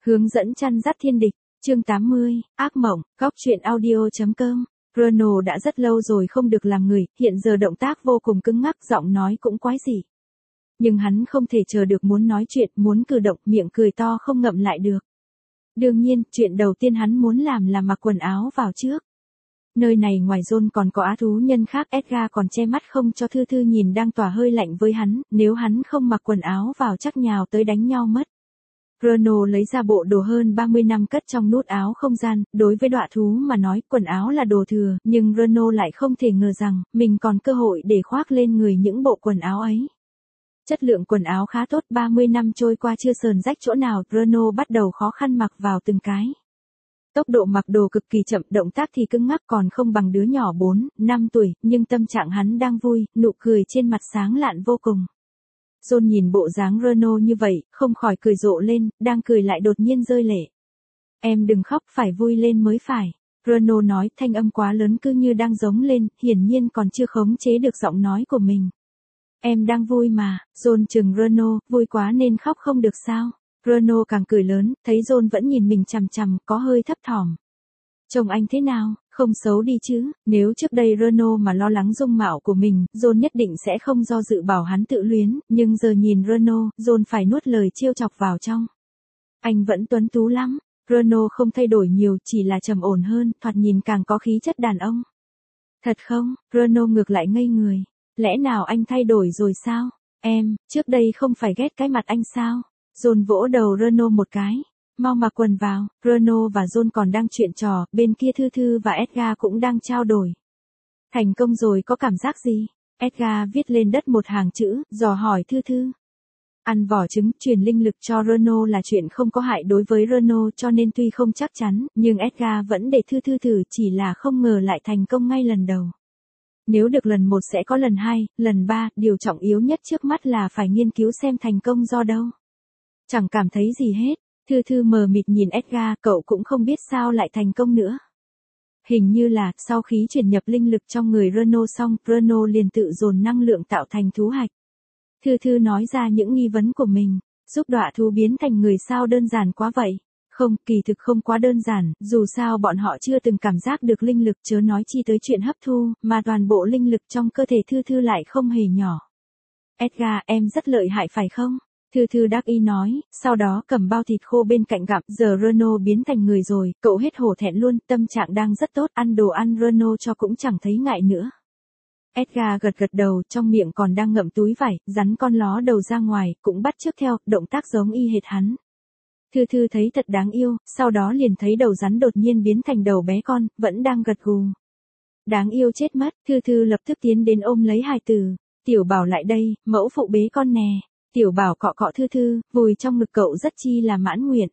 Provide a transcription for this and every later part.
Hướng dẫn chăn dắt thiên địch, chương 80, ác mộng, góc truyện audio.com. Bruno đã rất lâu rồi không được làm người, hiện giờ động tác vô cùng cứng ngắc, giọng nói cũng quái dị. Nhưng hắn không thể chờ được muốn nói chuyện, muốn cử động, miệng cười to không ngậm lại được. Đương nhiên, chuyện đầu tiên hắn muốn làm là mặc quần áo vào trước. Nơi này ngoài John còn có á thú nhân khác, Edgar còn che mắt không cho Thư Thư nhìn đang tỏa hơi lạnh với hắn, nếu hắn không mặc quần áo vào chắc nhào tới đánh nhau mất. Bruno lấy ra bộ đồ hơn 30 năm cất trong nút áo không gian, đối với đọa thú mà nói quần áo là đồ thừa, nhưng Bruno lại không thể ngờ rằng, mình còn cơ hội để khoác lên người những bộ quần áo ấy. Chất lượng quần áo khá tốt, 30 năm trôi qua chưa sờn rách chỗ nào, Bruno bắt đầu khó khăn mặc vào từng cái. Tốc độ mặc đồ cực kỳ chậm, động tác thì cứng ngắc còn không bằng đứa nhỏ 4, 5 tuổi, nhưng tâm trạng hắn đang vui, nụ cười trên mặt sáng lạn vô cùng. John nhìn bộ dáng Bruno như vậy, không khỏi cười rộ lên, đang cười lại đột nhiên rơi lệ. Em đừng khóc, phải vui lên mới phải. Bruno nói, thanh âm quá lớn cứ như đang giống lên, hiển nhiên còn chưa khống chế được giọng nói của mình. Em đang vui mà. John chừng Bruno, vui quá nên khóc không được sao. Bruno càng cười lớn, thấy John vẫn nhìn mình chằm chằm, có hơi thấp thỏm. Trông anh thế nào, không xấu đi chứ, nếu trước đây Bruno mà lo lắng dung mạo của mình, John nhất định sẽ không do dự bảo hắn tự luyến, nhưng giờ nhìn Bruno, John phải nuốt lời trêu chọc vào trong. Anh vẫn tuấn tú lắm, Bruno không thay đổi nhiều, chỉ là trầm ổn hơn, thoạt nhìn càng có khí chất đàn ông. Thật không, Bruno ngược lại ngây người, lẽ nào anh thay đổi rồi sao, em, trước đây không phải ghét cái mặt anh sao, John vỗ đầu Bruno một cái. Mau mặc quần vào, Bruno và John còn đang chuyện trò, bên kia Thư Thư và Edgar cũng đang trao đổi. Thành công rồi có cảm giác gì? Edgar viết lên đất một hàng chữ, dò hỏi Thư Thư. Ăn vỏ trứng, truyền linh lực cho Bruno là chuyện không có hại đối với Bruno cho nên tuy không chắc chắn, nhưng Edgar vẫn để Thư Thư thử, chỉ là không ngờ lại thành công ngay lần đầu. Nếu được lần 1 sẽ có lần 2, lần 3, điều trọng yếu nhất trước mắt là phải nghiên cứu xem thành công do đâu. Chẳng cảm thấy gì hết. Thư Thư mờ mịt nhìn Edgar, cậu cũng không biết sao lại thành công nữa. Hình như là, sau khi chuyển nhập linh lực trong người Bruno xong, Bruno liền tự dồn năng lượng tạo thành thú hạch. Thư Thư nói ra những nghi vấn của mình, giúp đọa thú biến thành người sao đơn giản quá vậy. Không, kỳ thực không quá đơn giản, dù sao bọn họ chưa từng cảm giác được linh lực, chớ nói chi tới chuyện hấp thu, mà toàn bộ linh lực trong cơ thể Thư Thư lại không hề nhỏ. Edgar, em rất lợi hại phải không? Thư Thư đắc ý nói, sau đó cầm bao thịt khô bên cạnh gặm, giờ Bruno biến thành người rồi, cậu hết hổ thẹn luôn, tâm trạng đang rất tốt, ăn đồ ăn Bruno cho cũng chẳng thấy ngại nữa. Edgar gật gật đầu, trong miệng còn đang ngậm túi vải, rắn con ló đầu ra ngoài, cũng bắt chước theo, động tác giống y hệt hắn. Thư Thư thấy thật đáng yêu, sau đó liền thấy đầu rắn đột nhiên biến thành đầu bé con, vẫn đang gật gù. Đáng yêu chết mất, Thư Thư lập tức tiến đến ôm lấy hài tử, Tiểu Bảo lại đây, mẫu phụ bế con nè. Tiểu Bảo cọ cọ Thư Thư, vùi trong ngực cậu rất chi là mãn nguyện.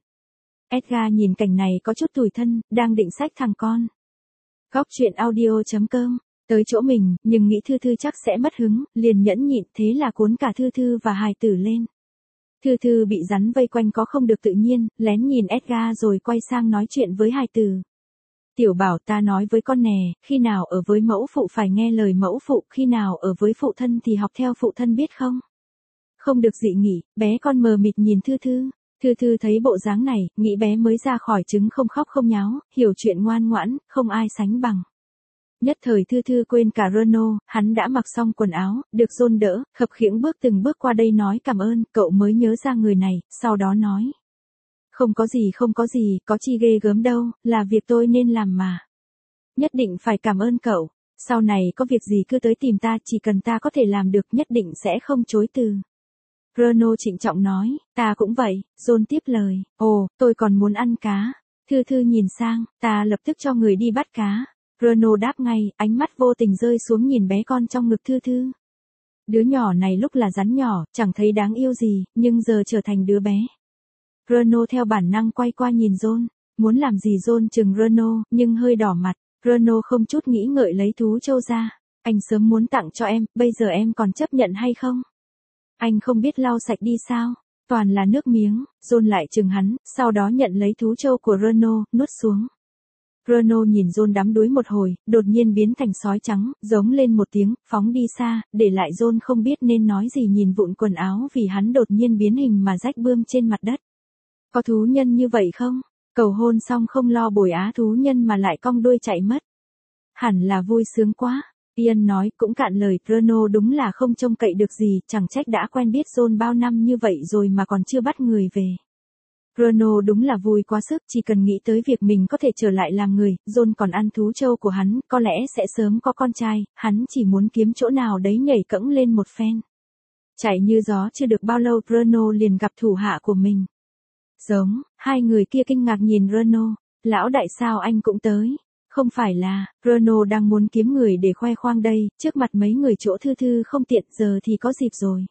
Edgar nhìn cảnh này có chút tủi thân, đang định xách thằng con. Góc truyện audio.com, tới chỗ mình, nhưng nghĩ Thư Thư chắc sẽ mất hứng, liền nhẫn nhịn, thế là cuốn cả Thư Thư và hài tử lên. Thư Thư bị rắn vây quanh có không được tự nhiên, lén nhìn Edgar rồi quay sang nói chuyện với hài tử. Tiểu Bảo, ta nói với con nè, khi nào ở với mẫu phụ phải nghe lời mẫu phụ, khi nào ở với phụ thân thì học theo phụ thân biết không? Không được dị nghị, bé con mờ mịt nhìn Thư Thư. Thư Thư thấy bộ dáng này, nghĩ bé mới ra khỏi trứng không khóc không nháo, hiểu chuyện ngoan ngoãn, không ai sánh bằng. Nhất thời Thư Thư quên cả Bruno, hắn đã mặc xong quần áo, được John đỡ, khập khiễng bước từng bước qua đây nói cảm ơn, cậu mới nhớ ra người này, sau đó nói. Không có gì, có chi ghê gớm đâu, là việc tôi nên làm mà. Nhất định phải cảm ơn cậu, sau này có việc gì cứ tới tìm ta, chỉ cần ta có thể làm được nhất định sẽ không chối từ. Bruno trịnh trọng nói, ta cũng vậy, John tiếp lời, ồ, tôi còn muốn ăn cá. Thư Thư nhìn sang, ta lập tức cho người đi bắt cá. Bruno đáp ngay, ánh mắt vô tình rơi xuống nhìn bé con trong ngực Thư Thư. Đứa nhỏ này lúc là rắn nhỏ, chẳng thấy đáng yêu gì, nhưng giờ trở thành đứa bé. Bruno theo bản năng quay qua nhìn John, muốn làm gì John chừng Bruno, nhưng hơi đỏ mặt. Bruno không chút nghĩ ngợi lấy thú trâu ra, anh sớm muốn tặng cho em, bây giờ em còn chấp nhận hay không? Anh không biết lau sạch đi sao? Toàn là nước miếng, John lại chừng hắn, sau đó nhận lấy thú trâu của Bruno, nuốt xuống. Bruno nhìn John đắm đuối một hồi, đột nhiên biến thành sói trắng, giống lên một tiếng, phóng đi xa, để lại John không biết nên nói gì nhìn vụn quần áo vì hắn đột nhiên biến hình mà rách bươm trên mặt đất. Có thú nhân như vậy không? Cầu hôn xong không lo bồi á thú nhân mà lại cong đuôi chạy mất. Hẳn là vui sướng quá. Ian nói cũng cạn lời, Bruno đúng là không trông cậy được gì, chẳng trách đã quen biết John bao năm như vậy rồi mà còn chưa bắt người về. Bruno đúng là vui quá sức, chỉ cần nghĩ tới việc mình có thể trở lại làm người, John còn ăn thú trâu của hắn, có lẽ sẽ sớm có con trai, hắn chỉ muốn kiếm chỗ nào đấy nhảy cẫng lên một phen. Chạy như gió chưa được bao lâu Bruno liền gặp thủ hạ của mình. Giống, hai người kia kinh ngạc nhìn Bruno, lão đại sao anh cũng tới? Không phải là, Bruno đang muốn kiếm người để khoe khoang đây, trước mặt mấy người chỗ Thư Thư không tiện, giờ thì có dịp rồi.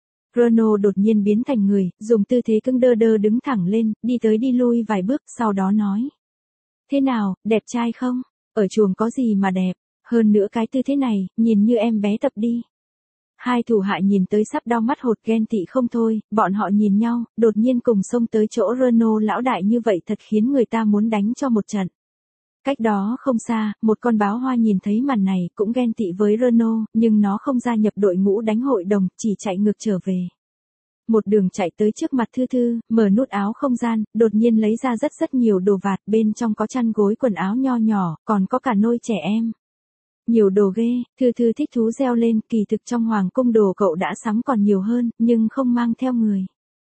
Bruno đột nhiên biến thành người, dùng tư thế cứng đơ đơ đứng thẳng lên, đi tới đi lui vài bước, sau đó nói. Thế nào, đẹp trai không? Ở chuồng có gì mà đẹp, hơn nữa cái tư thế này, nhìn như em bé tập đi. Hai thủ hạ nhìn tới sắp đau mắt hột ghen tị không thôi, bọn họ nhìn nhau, đột nhiên cùng xông tới chỗ Bruno lão đại như vậy thật khiến người ta muốn đánh cho một trận. Cách đó không xa, một con báo hoa nhìn thấy màn này cũng ghen tị với Bruno, nhưng nó không gia nhập đội ngũ đánh hội đồng, chỉ chạy ngược trở về. Một đường chạy tới trước mặt Thư Thư, mở nút áo không gian, đột nhiên lấy ra rất nhiều đồ vạt, bên trong có chăn gối quần áo nho nhỏ, còn có cả nôi trẻ em. Nhiều đồ ghê, Thư Thư thích thú reo lên, kỳ thực trong hoàng cung đồ cậu đã sắm còn nhiều hơn, nhưng không mang theo người.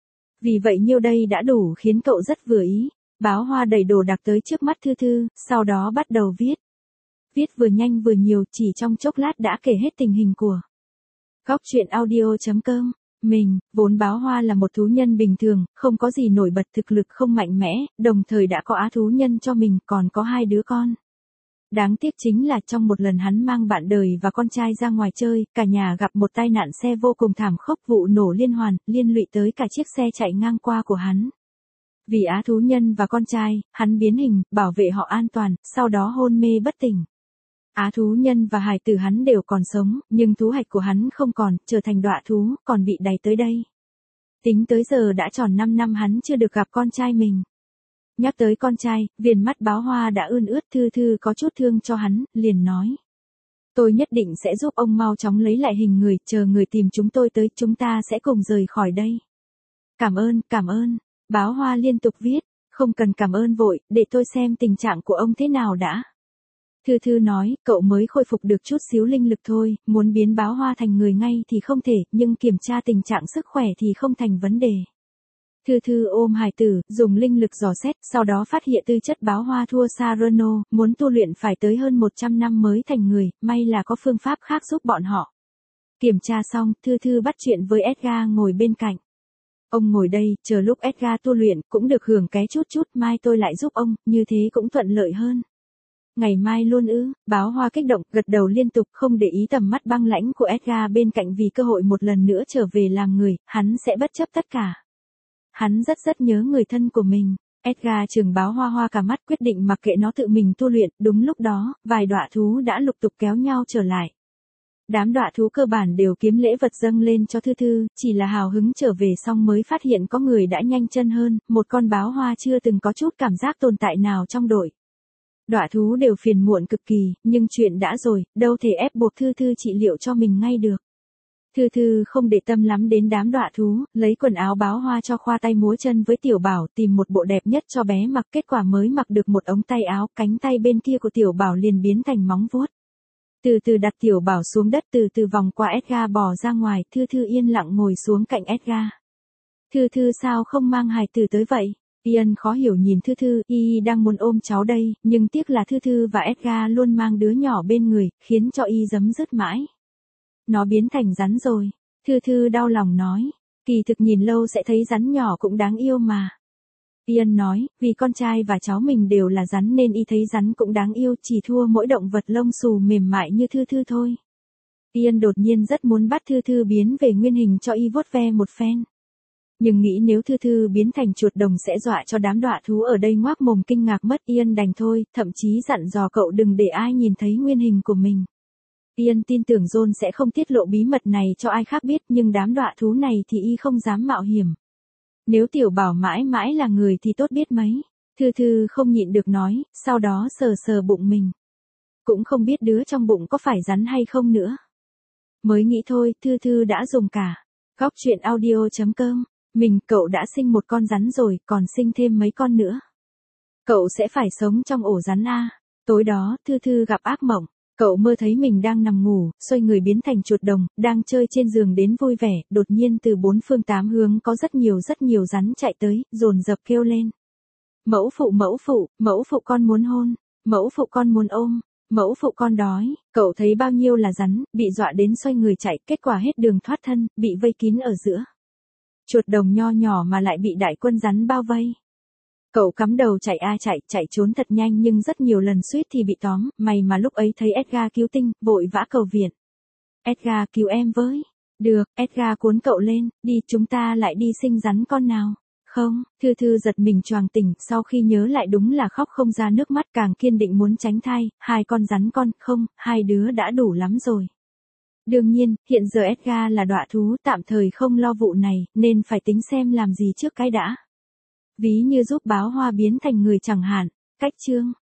Vì vậy nhiêu đây đã đủ khiến cậu rất vừa ý. Báo hoa đầy đồ đạc tới trước mắt Thư Thư, sau đó bắt đầu viết. Viết vừa nhanh vừa nhiều, chỉ trong chốc lát đã kể hết tình hình của Góc Truyện Audio.com. Mình, vốn báo hoa là một thú nhân bình thường, không có gì nổi bật, thực lực không mạnh mẽ, đồng thời đã có á thú nhân cho mình, còn có 2 đứa con. Đáng tiếc chính là trong một lần hắn mang bạn đời và con trai ra ngoài chơi, cả nhà gặp một tai nạn xe vô cùng thảm khốc, vụ nổ liên hoàn, liên lụy tới cả chiếc xe chạy ngang qua của hắn. Vì á thú nhân và con trai, hắn biến hình, bảo vệ họ an toàn, sau đó hôn mê bất tỉnh. Á thú nhân và hài tử hắn đều còn sống, nhưng thú hạch của hắn không còn, trở thành đọa thú, còn bị đày tới đây. Tính tới giờ đã tròn 5 năm hắn chưa được gặp con trai mình. Nhắc tới con trai, viền mắt báo hoa đã ươn ướt, Thư Thư có chút thương cho hắn, liền nói. Tôi nhất định sẽ giúp ông mau chóng lấy lại hình người, chờ người tìm chúng tôi tới, chúng ta sẽ cùng rời khỏi đây. Cảm ơn. Báo hoa liên tục viết, không cần cảm ơn vội, để tôi xem tình trạng của ông thế nào đã. Thư Thư nói, cậu mới khôi phục được chút xíu linh lực thôi, muốn biến báo hoa thành người ngay thì không thể, nhưng kiểm tra tình trạng sức khỏe thì không thành vấn đề. Thư Thư ôm hài tử, dùng linh lực dò xét, sau đó phát hiện tư chất báo hoa thua xa Bruno, muốn tu luyện phải tới hơn 100 năm mới thành người, may là có phương pháp khác giúp bọn họ. Kiểm tra xong, Thư Thư bắt chuyện với Edgar ngồi bên cạnh. Ông ngồi đây, chờ lúc Edgar tu luyện, cũng được hưởng cái chút, mai tôi lại giúp ông, như thế cũng thuận lợi hơn. Ngày mai luôn ư? Báo hoa kích động, gật đầu liên tục, không để ý tầm mắt băng lãnh của Edgar bên cạnh, vì cơ hội một lần nữa trở về làm người, hắn sẽ bất chấp tất cả. Hắn rất nhớ người thân của mình. Edgar trừng báo hoa cả mắt, quyết định mặc kệ nó tự mình tu luyện. Đúng lúc đó, vài đọa thú đã lục tục kéo nhau trở lại. Đám đọa thú cơ bản đều kiếm lễ vật dâng lên cho Thư Thư, chỉ là hào hứng trở về xong mới phát hiện có người đã nhanh chân hơn, một con báo hoa chưa từng có chút cảm giác tồn tại nào trong đội. Đọa thú đều phiền muộn cực kỳ, nhưng chuyện đã rồi, đâu thể ép buộc Thư Thư trị liệu cho mình ngay được. Thư Thư không để tâm lắm đến đám đọa thú, lấy quần áo báo hoa cho khoa tay múa chân với Tiểu Bảo, tìm một bộ đẹp nhất cho bé mặc, kết quả mới mặc được một ống tay áo, cánh tay bên kia của Tiểu Bảo liền biến thành móng vuốt. Từ từ đặt Tiểu Bảo xuống đất, từ từ vòng qua Edgar bò ra ngoài, Thư Thư yên lặng ngồi xuống cạnh Edgar. Thư Thư sao không mang hài tử tới vậy? Ian khó hiểu nhìn Thư Thư, y đang muốn ôm cháu đây, nhưng tiếc là Thư Thư và Edgar luôn mang đứa nhỏ bên người, khiến cho y giấm dứt mãi. Nó biến thành rắn rồi. Thư Thư đau lòng nói. Kỳ thực nhìn lâu sẽ thấy rắn nhỏ cũng đáng yêu mà. Ian nói, vì con trai và cháu mình đều là rắn nên y thấy rắn cũng đáng yêu, chỉ thua mỗi động vật lông xù mềm mại như Thư Thư thôi. Ian đột nhiên rất muốn bắt Thư Thư biến về nguyên hình cho y vuốt ve một phen. Nhưng nghĩ nếu Thư Thư biến thành chuột đồng sẽ dọa cho đám đọa thú ở đây ngoác mồm kinh ngạc mất, Ian đành thôi, thậm chí dặn dò cậu đừng để ai nhìn thấy nguyên hình của mình. Ian tin tưởng John sẽ không tiết lộ bí mật này cho ai khác biết, nhưng đám đọa thú này thì y không dám mạo hiểm. Nếu Tiểu Bảo mãi mãi là người thì tốt biết mấy. Thư Thư không nhịn được nói, sau đó sờ bụng mình. Cũng không biết đứa trong bụng có phải rắn hay không nữa. Mới nghĩ thôi, Thư Thư đã dùng cả Góc Truyện Audio.com Cậu đã sinh một con rắn rồi, còn sinh thêm mấy con nữa. Cậu sẽ phải sống trong ổ rắn a. Tối đó, Thư Thư gặp ác mộng. Cậu mơ thấy mình đang nằm ngủ, xoay người biến thành chuột đồng, đang chơi trên giường đến vui vẻ, đột nhiên từ bốn phương tám hướng có rất nhiều rắn chạy tới, dồn dập kêu lên. Mẫu phụ con muốn hôn, mẫu phụ con muốn ôm, mẫu phụ con đói. Cậu thấy bao nhiêu là rắn, bị dọa đến xoay người chạy, kết quả hết đường thoát thân, bị vây kín ở giữa. Chuột đồng nho nhỏ mà lại bị đại quân rắn bao vây. Cậu cắm đầu chạy chạy trốn thật nhanh nhưng rất nhiều lần suýt thì bị tóm, may mà lúc ấy thấy Edgar cứu tinh, vội vã cầu viện. Edgar cứu em với. Được, Edgar cuốn cậu lên, đi chúng ta lại đi sinh rắn con nào. Không, Thư Thư giật mình choàng tỉnh, sau khi nhớ lại đúng là khóc không ra nước mắt, càng kiên định muốn tránh thai, 2 con rắn con, không, 2 đứa đã đủ lắm rồi. Đương nhiên, hiện giờ Edgar là đọa thú, tạm thời không lo vụ này, nên phải tính xem làm gì trước cái đã. Ví như giúp báo hoa biến thành người chẳng hạn. Cách chương